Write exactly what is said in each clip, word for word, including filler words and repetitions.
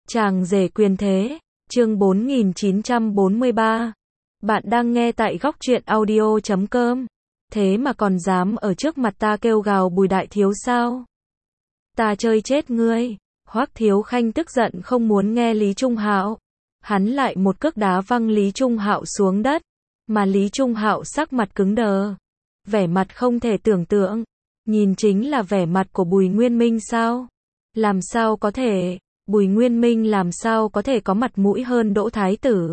Chàng rể quyền thế, chương bốn nghìn chín trăm bốn mươi ba. Bạn đang nghe tại góc truyện audio chấm com. Thế mà còn dám ở trước mặt ta kêu gào Bùi đại thiếu sao? Ta chơi chết ngươi. Hoắc Thiếu Khanh tức giận không muốn nghe Lý Trung Hạo. Hắn lại một cước đá văng Lý Trung Hạo xuống đất, mà Lý Trung Hạo sắc mặt cứng đờ, vẻ mặt không thể tưởng tượng. Nhìn chính là vẻ mặt của Bùi Nguyên Minh sao? Làm sao có thể? Bùi Nguyên Minh làm sao có thể có mặt mũi hơn Đỗ Thái Tử?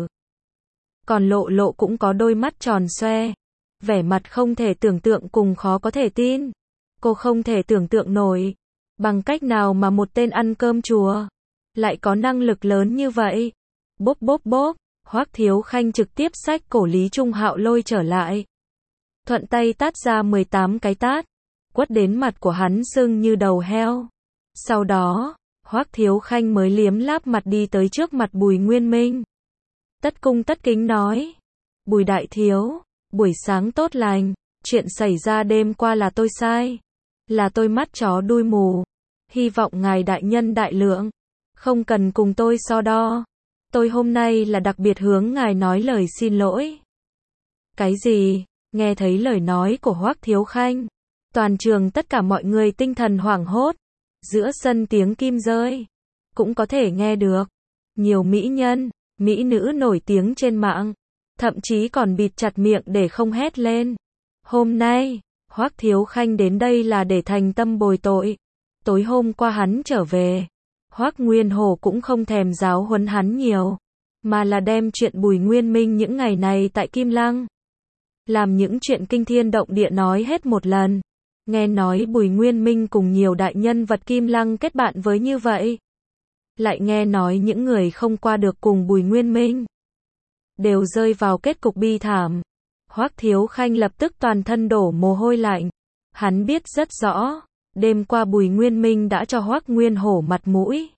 Còn Lộ Lộ cũng có đôi mắt tròn xoe, vẻ mặt không thể tưởng tượng cùng khó có thể tin. Cô không thể tưởng tượng nổi, bằng cách nào mà một tên ăn cơm chùa lại có năng lực lớn như vậy. Bốp bốp bốp, Hoắc Thiếu Khanh trực tiếp xách cổ Lý Trung Hạo lôi trở lại, thuận tay tát ra mười tám cái tát, quất đến mặt của hắn sưng như đầu heo. Sau đó, Hoắc Thiếu Khanh mới liếm láp mặt đi tới trước mặt Bùi Nguyên Minh, tất cung tất kính nói: Bùi đại thiếu, buổi sáng tốt lành, chuyện xảy ra đêm qua là tôi sai, là tôi mắt chó đuôi mù, hy vọng ngài đại nhân đại lượng, không cần cùng tôi so đo. Tôi hôm nay là đặc biệt hướng ngài nói lời xin lỗi. Cái gì? Nghe thấy lời nói của Hoắc Thiếu Khanh, toàn trường tất cả mọi người tinh thần hoảng hốt. Giữa sân tiếng kim rơi, cũng có thể nghe được. Nhiều mỹ nhân, mỹ nữ nổi tiếng trên mạng, thậm chí còn bịt chặt miệng để không hét lên. Hôm nay, Hoắc Thiếu Khanh đến đây là để thành tâm bồi tội. Tối hôm qua hắn trở về, Hoắc Nguyên Hổ cũng không thèm giáo huấn hắn nhiều, mà là đem chuyện Bùi Nguyên Minh những ngày này tại Kim Lăng, làm những chuyện kinh thiên động địa nói hết một lần. Nghe nói Bùi Nguyên Minh cùng nhiều đại nhân vật Kim Lăng kết bạn với như vậy. Lại nghe nói những người không qua được cùng Bùi Nguyên Minh đều rơi vào kết cục bi thảm. Hoắc Thiếu Khanh lập tức toàn thân đổ mồ hôi lạnh. Hắn biết rất rõ, đêm qua Bùi Nguyên Minh đã cho Hoắc Nguyên Hổ mặt mũi.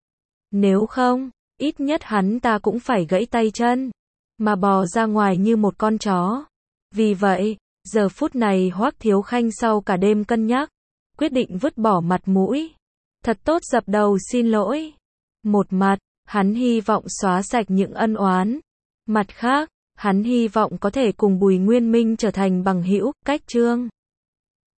Nếu không, ít nhất hắn ta cũng phải gãy tay chân, mà bò ra ngoài như một con chó. Vì vậy, giờ phút này Hoắc Thiếu Khanh sau cả đêm cân nhắc, quyết định vứt bỏ mặt mũi, thật tốt dập đầu xin lỗi. Một mặt, hắn hy vọng xóa sạch những ân oán. Mặt khác, hắn hy vọng có thể cùng Bùi Nguyên Minh trở thành bằng hữu. Cách chương